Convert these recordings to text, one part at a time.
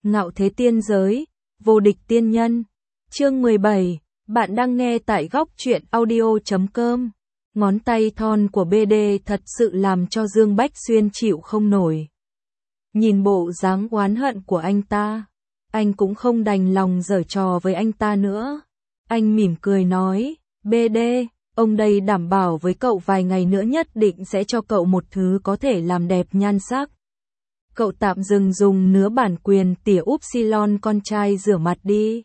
Ngạo thế tiên giới, vô địch tiên nhân. Chương 17, bạn đang nghe tại góc truyện audio.com. Ngón tay thon của BD thật sự làm cho Dương Bách Xuyên chịu không nổi. Nhìn bộ dáng oán hận của anh ta, anh cũng không đành lòng giở trò với anh ta nữa. Anh mỉm cười nói, BD, ông đây đảm bảo với cậu vài ngày nữa nhất định sẽ cho cậu một thứ có thể làm đẹp nhan sắc. Cậu tạm dừng dùng nứa bản quyền tỉa Upsilon con trai rửa mặt đi.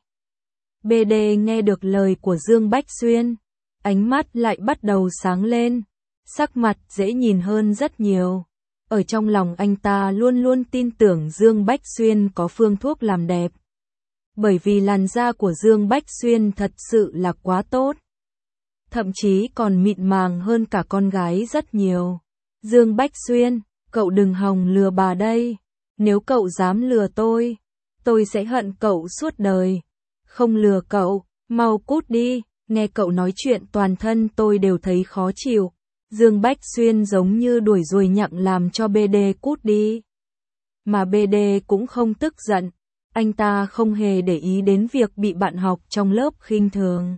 BD nghe được lời của Dương Bách Xuyên, ánh mắt lại bắt đầu sáng lên, sắc mặt dễ nhìn hơn rất nhiều. Ở trong lòng anh ta luôn luôn tin tưởng Dương Bách Xuyên có phương thuốc làm đẹp. Bởi vì làn da của Dương Bách Xuyên thật sự là quá tốt. Thậm chí còn mịn màng hơn cả con gái rất nhiều. Dương Bách Xuyên, cậu đừng hòng lừa bà đây. Nếu cậu dám lừa tôi sẽ hận cậu suốt đời. Không lừa cậu, mau cút đi, nghe cậu nói chuyện toàn thân tôi đều thấy khó chịu. Dương Bách Xuyên giống như đuổi ruồi nhặng làm cho BD cút đi. Mà BD cũng không tức giận, anh ta không hề để ý đến việc bị bạn học trong lớp khinh thường.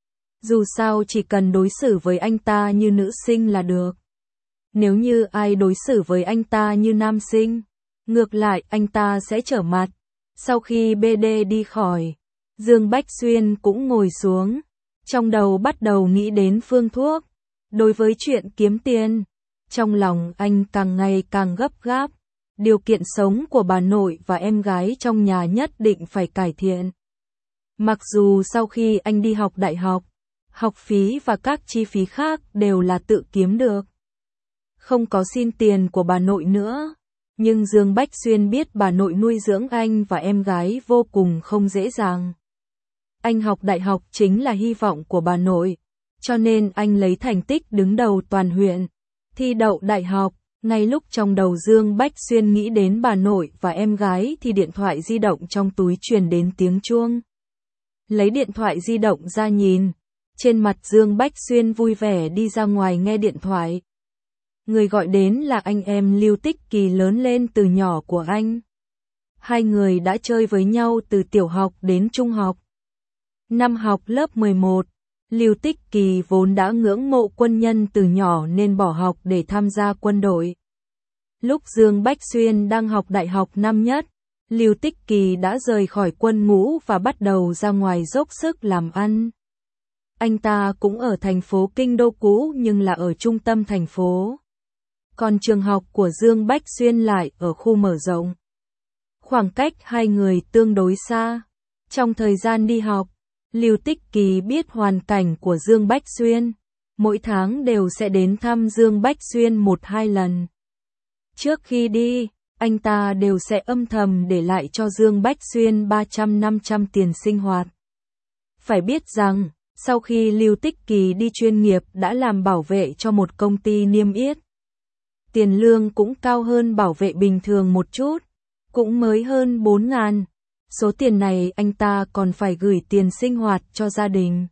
Dù sao chỉ cần đối xử với anh ta như nữ sinh là được. Nếu như ai đối xử với anh ta như nam sinh, ngược lại anh ta sẽ trở mặt. Sau khi BD đi khỏi, Dương Bách Xuyên cũng ngồi xuống, trong đầu bắt đầu nghĩ đến phương thuốc. Đối với chuyện kiếm tiền, trong lòng anh càng ngày càng gấp gáp. Điều kiện sống của bà nội và em gái trong nhà nhất định phải cải thiện. Mặc dù sau khi anh đi học đại học, học phí và các chi phí khác đều là tự kiếm được. Không có xin tiền của bà nội nữa. Nhưng Dương Bách Xuyên biết bà nội nuôi dưỡng anh và em gái vô cùng không dễ dàng. Anh học đại học chính là hy vọng của bà nội. Cho nên anh lấy thành tích đứng đầu toàn huyện, thi đậu đại học. Ngay lúc trong đầu Dương Bách Xuyên nghĩ đến bà nội và em gái thì điện thoại di động trong túi truyền đến tiếng chuông. Lấy điện thoại di động ra nhìn, trên mặt Dương Bách Xuyên vui vẻ đi ra ngoài nghe điện thoại. Người gọi đến là anh em Lưu Tích Kỳ lớn lên từ nhỏ của anh. Hai người đã chơi với nhau từ tiểu học đến trung học. Năm học lớp 11, Lưu Tích Kỳ vốn đã ngưỡng mộ quân nhân từ nhỏ nên bỏ học để tham gia quân đội. Lúc Dương Bách Xuyên đang học đại học năm nhất, Lưu Tích Kỳ đã rời khỏi quân ngũ và bắt đầu ra ngoài dốc sức làm ăn. Anh ta cũng ở thành phố Kinh Đô cũ nhưng là ở trung tâm thành phố. Còn trường học của Dương Bách Xuyên lại ở khu mở rộng. Khoảng cách hai người tương đối xa. Trong thời gian đi học, Lưu Tích Kỳ biết hoàn cảnh của Dương Bách Xuyên. Mỗi tháng đều sẽ đến thăm Dương Bách Xuyên 1-2 lần. Trước khi đi, anh ta đều sẽ âm thầm để lại cho Dương Bách Xuyên 300-500 tiền sinh hoạt. Phải biết rằng, sau khi Lưu Tích Kỳ đi chuyên nghiệp đã làm bảo vệ cho một công ty niêm yết. Tiền lương cũng cao hơn bảo vệ bình thường một chút, cũng mới hơn 4.000. Số tiền này anh ta còn phải gửi tiền sinh hoạt cho gia đình.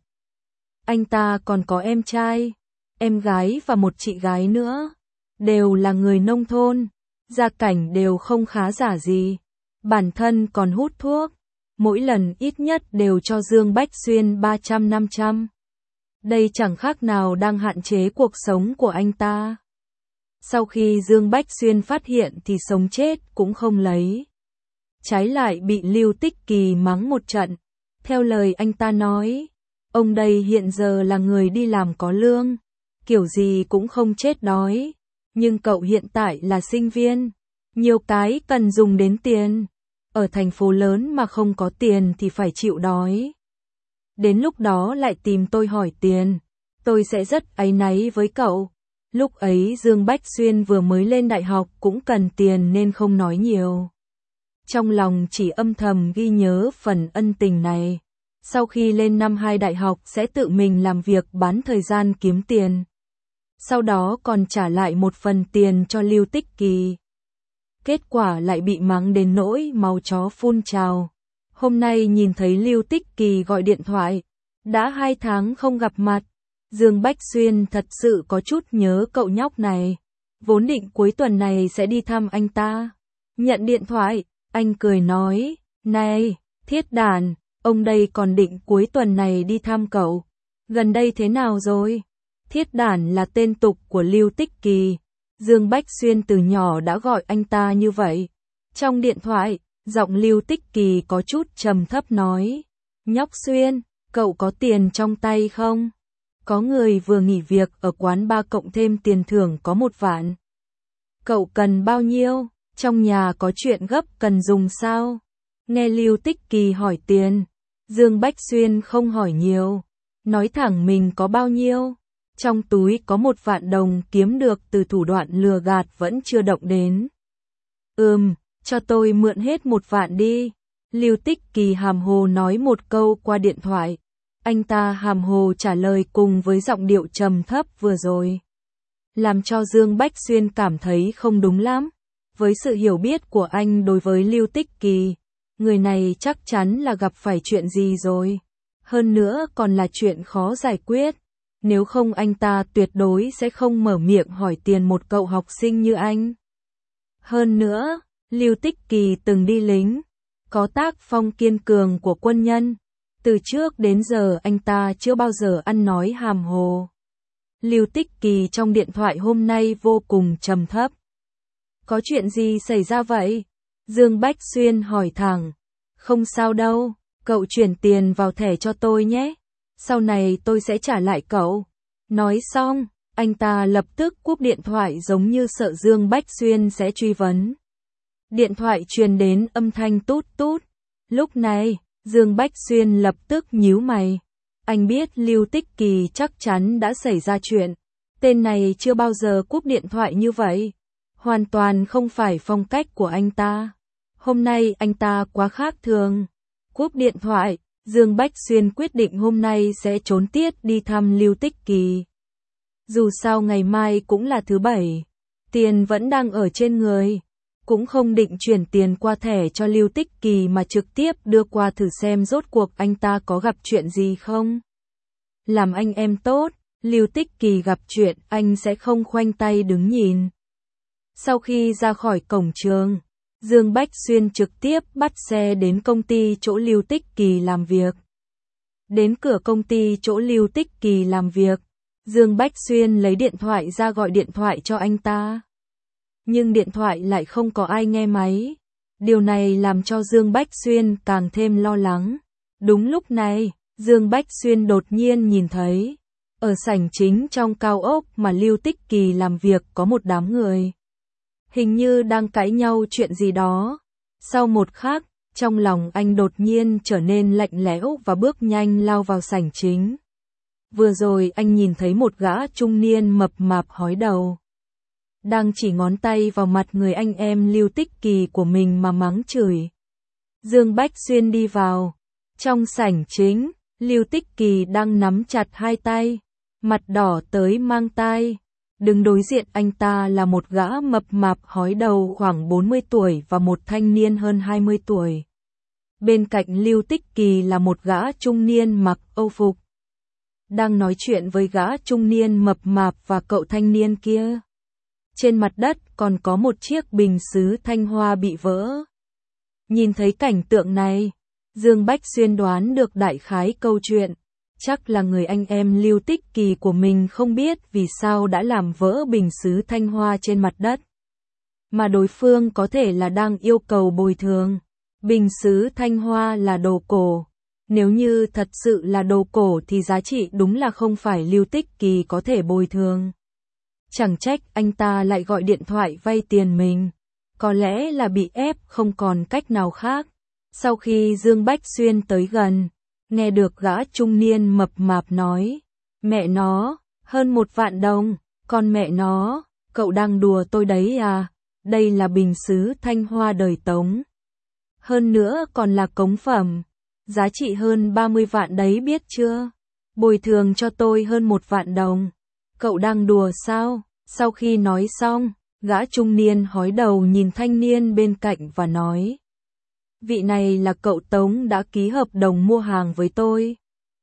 Anh ta còn có em trai, em gái và một chị gái nữa. Đều là người nông thôn, gia cảnh đều không khá giả gì. Bản thân còn hút thuốc, mỗi lần ít nhất đều cho Dương Bách Xuyên 300-500. Đây chẳng khác nào đang hạn chế cuộc sống của anh ta. Sau khi Dương Bách Xuyên phát hiện thì sống chết cũng không lấy. Trái lại bị Lưu Tích Kỳ mắng một trận. Theo lời anh ta nói, ông đây hiện giờ là người đi làm có lương, kiểu gì cũng không chết đói. Nhưng cậu hiện tại là sinh viên, nhiều cái cần dùng đến tiền. Ở thành phố lớn mà không có tiền thì phải chịu đói. Đến lúc đó lại tìm tôi hỏi tiền, tôi sẽ rất áy náy với cậu. Lúc ấy Dương Bách Xuyên vừa mới lên đại học cũng cần tiền nên không nói nhiều. Trong lòng chỉ âm thầm ghi nhớ phần ân tình này. Sau khi lên năm 2 đại học sẽ tự mình làm việc bán thời gian kiếm tiền. Sau đó còn trả lại một phần tiền cho Lưu Tích Kỳ. Kết quả lại bị mắng đến nỗi máu chó phun trào. Hôm nay nhìn thấy Lưu Tích Kỳ gọi điện thoại. Đã 2 tháng không gặp mặt. Dương Bách Xuyên thật sự có chút nhớ cậu nhóc này. Vốn định cuối tuần này sẽ đi thăm anh ta. Nhận điện thoại, anh cười nói, Này, Thiết Đản, ông đây còn định cuối tuần này đi thăm cậu. Gần đây thế nào rồi? Thiết Đản là tên tục của Lưu Tích Kỳ. Dương Bách Xuyên từ nhỏ đã gọi anh ta như vậy. Trong điện thoại, giọng Lưu Tích Kỳ có chút trầm thấp nói. Nhóc Xuyên, cậu có tiền trong tay không? Có người vừa nghỉ việc ở quán bar cộng thêm tiền thưởng có 1 vạn. Cậu cần bao nhiêu? Trong nhà có chuyện gấp cần dùng sao? Nghe Lưu Tích Kỳ hỏi tiền, Dương Bách Xuyên không hỏi nhiều, nói thẳng mình có bao nhiêu. Trong túi có 1 vạn đồng kiếm được từ thủ đoạn lừa gạt vẫn chưa động đến. Cho tôi mượn hết 1 vạn đi. Lưu Tích Kỳ hàm hồ nói một câu qua điện thoại. Anh ta hàm hồ trả lời cùng với giọng điệu trầm thấp vừa rồi, làm cho Dương Bách Xuyên cảm thấy không đúng lắm. Với sự hiểu biết của anh đối với Lưu Tích Kỳ, người này chắc chắn là gặp phải chuyện gì rồi. Hơn nữa còn là chuyện khó giải quyết. Nếu không anh ta tuyệt đối sẽ không mở miệng hỏi tiền một cậu học sinh như anh. Hơn nữa, Lưu Tích Kỳ từng đi lính, có tác phong kiên cường của quân nhân. Từ trước đến giờ anh ta chưa bao giờ ăn nói hàm hồ. Lưu Tích Kỳ trong điện thoại hôm nay vô cùng trầm thấp. Có chuyện gì xảy ra vậy? Dương Bách Xuyên hỏi thẳng. Không sao đâu, cậu chuyển tiền vào thẻ cho tôi nhé. Sau này tôi sẽ trả lại cậu. Nói xong, anh ta lập tức cúp điện thoại giống như sợ Dương Bách Xuyên sẽ truy vấn. Điện thoại truyền đến âm thanh tút tút. Lúc này, Dương Bách Xuyên lập tức nhíu mày. Anh biết Lưu Tích Kỳ chắc chắn đã xảy ra chuyện. Tên này chưa bao giờ cúp điện thoại như vậy. Hoàn toàn không phải phong cách của anh ta. Hôm nay anh ta quá khác thường. Cúp điện thoại, Dương Bách Xuyên quyết định hôm nay sẽ trốn tiết đi thăm Lưu Tích Kỳ. Dù sao ngày mai cũng là thứ Bảy, tiền vẫn đang ở trên người. Cũng không định chuyển tiền qua thẻ cho Lưu Tích Kỳ mà trực tiếp đưa qua thử xem rốt cuộc anh ta có gặp chuyện gì không. Làm anh em tốt, Lưu Tích Kỳ gặp chuyện anh sẽ không khoanh tay đứng nhìn. Sau khi ra khỏi cổng trường, Dương Bách Xuyên trực tiếp bắt xe đến công ty chỗ Lưu Tích Kỳ làm việc. Đến cửa công ty chỗ Lưu Tích Kỳ làm việc, Dương Bách Xuyên lấy điện thoại ra gọi điện thoại cho anh ta. Nhưng điện thoại lại không có ai nghe máy. Điều này làm cho Dương Bách Xuyên càng thêm lo lắng. Đúng lúc này, Dương Bách Xuyên đột nhiên nhìn thấy, ở sảnh chính trong cao ốc mà Lưu Tích Kỳ làm việc có một đám người. Hình như đang cãi nhau chuyện gì đó. Sau một khắc, trong lòng anh đột nhiên trở nên lạnh lẽo và bước nhanh lao vào sảnh chính. Vừa rồi anh nhìn thấy một gã trung niên mập mạp hói đầu, đang chỉ ngón tay vào mặt người anh em Lưu Tích Kỳ của mình mà mắng chửi. Dương Bách Xuyên đi vào. Trong sảnh chính, Lưu Tích Kỳ đang nắm chặt hai tay, mặt đỏ tới mang tai. Đứng đối diện anh ta là một gã mập mạp hói đầu khoảng 40 tuổi và một thanh niên hơn 20 tuổi. Bên cạnh Lưu Tích Kỳ là một gã trung niên mặc âu phục, đang nói chuyện với gã trung niên mập mạp và cậu thanh niên kia. Trên mặt đất còn có một chiếc bình sứ thanh hoa bị vỡ. Nhìn thấy cảnh tượng này, Dương Bách Xuyên đoán được đại khái câu chuyện. Chắc là người anh em Lưu Tích Kỳ của mình không biết vì sao đã làm vỡ bình sứ thanh hoa trên mặt đất. Mà đối phương có thể là đang yêu cầu bồi thường. Bình sứ thanh hoa là đồ cổ. Nếu như thật sự là đồ cổ thì giá trị đúng là không phải Lưu Tích Kỳ có thể bồi thường. Chẳng trách anh ta lại gọi điện thoại vay tiền mình. Có lẽ là bị ép không còn cách nào khác. Sau khi Dương Bách Xuyên tới gần, nghe được gã trung niên mập mạp nói, mẹ nó, hơn 1 vạn đồng, con mẹ nó, cậu đang đùa tôi đấy à, đây là bình sứ thanh hoa đời Tống. Hơn nữa còn là cống phẩm, giá trị hơn 30 vạn đấy biết chưa, bồi thường cho tôi hơn 1 vạn đồng, cậu đang đùa sao? Sau khi nói xong, gã trung niên hói đầu nhìn thanh niên bên cạnh và nói, vị này là cậu Tống đã ký hợp đồng mua hàng với tôi.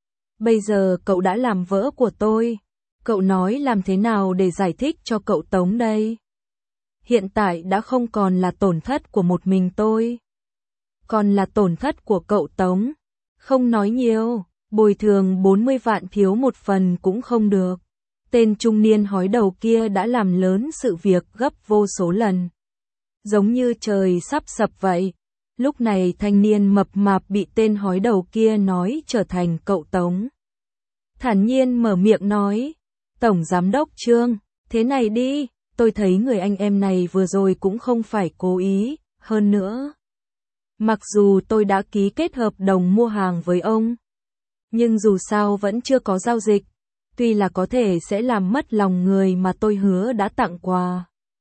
Bây giờ cậu đã làm vỡ của tôi. Cậu nói làm thế nào để giải thích cho cậu Tống đây? Hiện tại đã không còn là tổn thất của một mình tôi. còn là tổn thất của cậu Tống. Không nói nhiều, bồi thường 40 vạn thiếu một phần cũng không được. Tên trung niên hói đầu kia đã làm lớn sự việc gấp vô số lần. Giống như trời sắp sập vậy. Lúc này thanh niên mập mạp bị tên hói đầu kia nói trở thành cậu Tống. Thản nhiên mở miệng nói, Tổng Giám đốc Trương, thế này đi, tôi thấy người anh em này vừa rồi cũng không phải cố ý, hơn nữa. Mặc dù tôi đã ký kết hợp đồng mua hàng với ông, nhưng dù sao vẫn chưa có giao dịch, tuy là có thể sẽ làm mất lòng người mà tôi hứa đã tặng quà.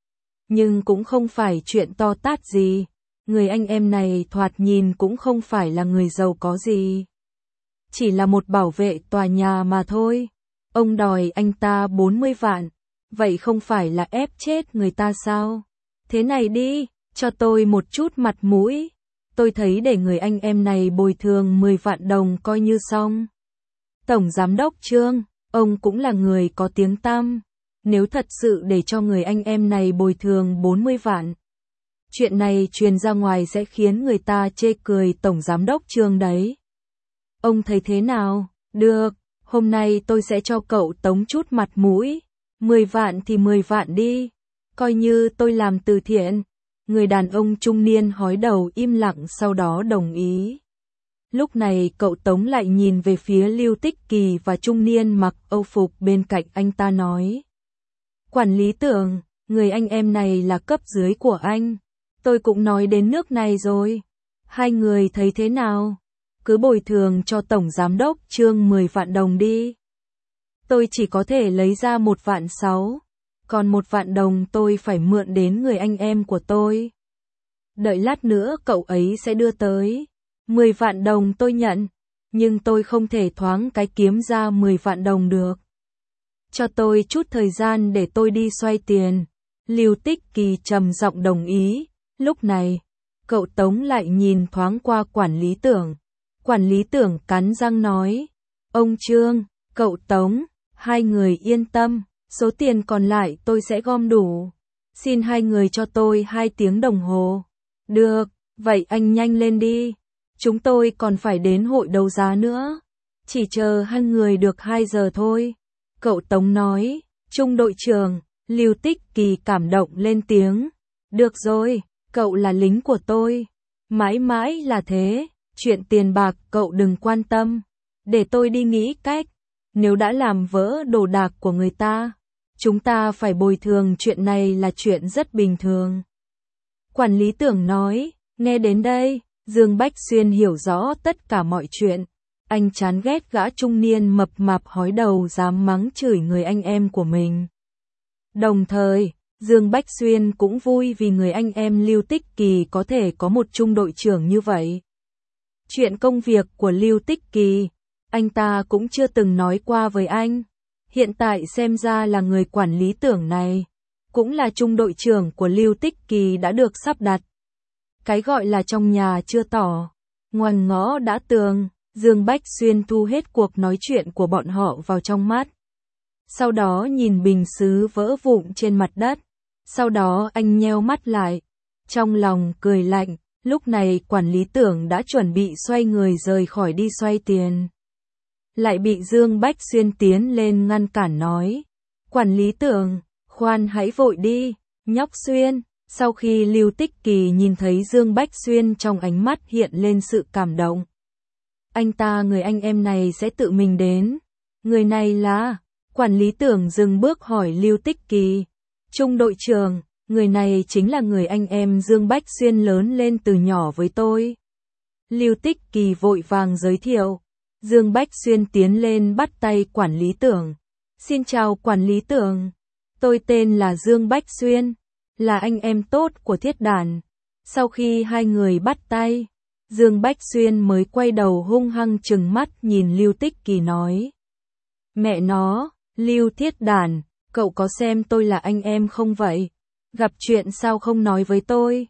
Nhưng cũng không phải chuyện to tát gì, người anh em này thoạt nhìn cũng không phải là người giàu có gì. Chỉ là một bảo vệ tòa nhà mà thôi. Ông đòi anh ta 40 vạn, vậy không phải là ép chết người ta sao? Thế này đi, cho tôi một chút mặt mũi. Tôi thấy để người anh em này bồi thường 10 vạn đồng coi như xong. Tổng Giám đốc Trương, ông cũng là người có tiếng tăm. Nếu thật sự để cho người anh em này bồi thường 40 vạn, chuyện này truyền ra ngoài sẽ khiến người ta chê cười Tổng Giám đốc Trương đấy. Ông thấy thế nào? Được, hôm nay tôi sẽ cho cậu Tống chút mặt mũi. 10 vạn thì 10 vạn đi. Coi như tôi làm từ thiện. Người đàn ông trung niên hói đầu im lặng sau đó đồng ý. Lúc này cậu Tống lại nhìn về phía Lưu Tích Kỳ và trung niên mặc âu phục bên cạnh anh ta nói. Quản lý Tưởng, người anh em này là cấp dưới của anh. Tôi cũng nói đến nước này rồi. Hai người thấy thế nào? Cứ bồi thường cho Tổng Giám đốc Trương 10 vạn đồng đi. Tôi chỉ có thể lấy ra 1 vạn 6, còn 1 vạn đồng tôi phải mượn đến người anh em của tôi. Đợi lát nữa cậu ấy sẽ đưa tới. 10 vạn đồng tôi nhận, nhưng tôi không thể thoáng cái kiếm ra 10 vạn đồng được. Cho tôi chút thời gian để tôi đi xoay tiền. Lưu Tích Kỳ trầm giọng đồng ý. Lúc này, cậu Tống lại nhìn thoáng qua quản lý Tưởng. Quản lý Tưởng cắn răng nói, ông Trương, cậu Tống, hai người yên tâm, số tiền còn lại tôi sẽ gom đủ. Xin hai người cho tôi 2 tiếng đồng hồ. Được, vậy anh nhanh lên đi. Chúng tôi còn phải đến hội đấu giá nữa. Chỉ chờ hai người được 2 giờ thôi. Cậu Tống nói, Trung đội trưởng, Lưu Tích Kỳ cảm động lên tiếng. Được rồi, cậu là lính của tôi. Mãi mãi là thế. Chuyện tiền bạc cậu đừng quan tâm, để tôi đi nghĩ cách. Nếu đã làm vỡ đồ đạc của người ta, chúng ta phải bồi thường, chuyện này là chuyện rất bình thường. Quản lý Tưởng nói, nghe đến đây, Dương Bách Xuyên hiểu rõ tất cả mọi chuyện. Anh chán ghét gã trung niên mập mạp hói đầu dám mắng chửi người anh em của mình. Đồng thời, Dương Bách Xuyên cũng vui vì người anh em Lưu Tích Kỳ có thể có một trung đội trưởng như vậy. Chuyện công việc của Lưu Tích Kỳ, anh ta cũng chưa từng nói qua với anh. Hiện tại xem ra là người quản lý Tưởng này, cũng là trung đội trưởng của Lưu Tích Kỳ đã được sắp đặt. Cái gọi là trong nhà chưa tỏ, ngoằn ngõ đã tường. Dương Bách Xuyên thu hết cuộc nói chuyện của bọn họ vào trong mắt. Sau đó nhìn bình sứ vỡ vụn trên mặt đất. Sau đó anh nheo mắt lại. Trong lòng cười lạnh. Lúc này quản lý Tưởng đã chuẩn bị xoay người rời khỏi đi xoay tiền. Lại bị Dương Bách Xuyên tiến lên ngăn cản nói. Quản lý Tưởng, khoan hãy vội đi, nhóc Xuyên. Sau khi Lưu Tích Kỳ nhìn thấy Dương Bách Xuyên trong ánh mắt hiện lên sự cảm động. Anh ta người anh em này sẽ tự mình đến. Người này là... Quản lý Tưởng dừng bước hỏi Lưu Tích Kỳ. Trung đội trưởng, người này chính là người anh em Dương Bách Xuyên lớn lên từ nhỏ với tôi. Lưu Tích Kỳ vội vàng giới thiệu. Dương Bách Xuyên tiến lên bắt tay quản lý Tưởng. Xin chào quản lý Tưởng. Tôi tên là Dương Bách Xuyên, là anh em tốt của Thiết Đản. Sau khi hai người bắt tay, Dương Bách Xuyên mới quay đầu hung hăng trừng mắt nhìn Lưu Tích Kỳ nói. Mẹ nó, Lưu Thiết Đản, cậu có xem tôi là anh em không vậy? Gặp chuyện sao không nói với tôi?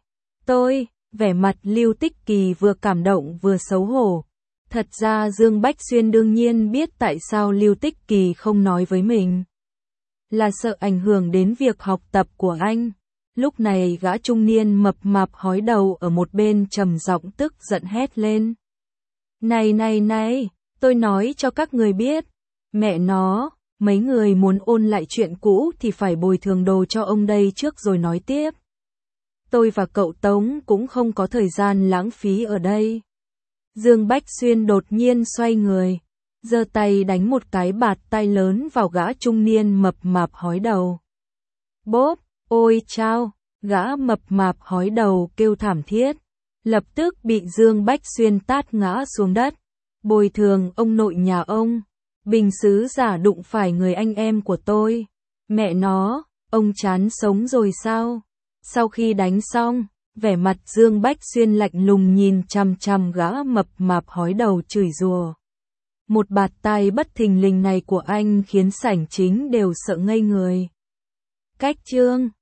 Vẻ mặt Lưu Tích Kỳ vừa cảm động vừa xấu hổ. Thật ra Dương Bách Xuyên đương nhiên biết tại sao Lưu Tích Kỳ không nói với mình. Là sợ ảnh hưởng đến việc học tập của anh. Lúc này gã trung niên mập mạp hói đầu ở một bên trầm giọng tức giận hét lên. Này, tôi nói cho các người biết, mẹ nó, mấy người muốn ôn lại chuyện cũ thì phải bồi thường đồ cho ông đây trước rồi nói tiếp. Tôi và cậu Tống cũng không có thời gian lãng phí ở đây. Dương Bách Xuyên đột nhiên xoay người, giơ tay đánh một cái bạt tay lớn vào gã trung niên mập mạp hói đầu. Bốp, ôi chao, gã mập mạp hói đầu kêu thảm thiết, lập tức bị Dương Bách Xuyên tát ngã xuống đất. Bồi thường ông nội nhà ông, bình sứ giả đụng phải người anh em của tôi. Mẹ nó, ông chán sống rồi sao? Sau khi đánh xong, vẻ mặt Dương Bách Xuyên lạnh lùng nhìn chằm chằm gã mập mạp hói đầu chửi rủa. Một bạt tay bất thình lình này của anh khiến sảnh chính đều sợ ngây người. Cách chương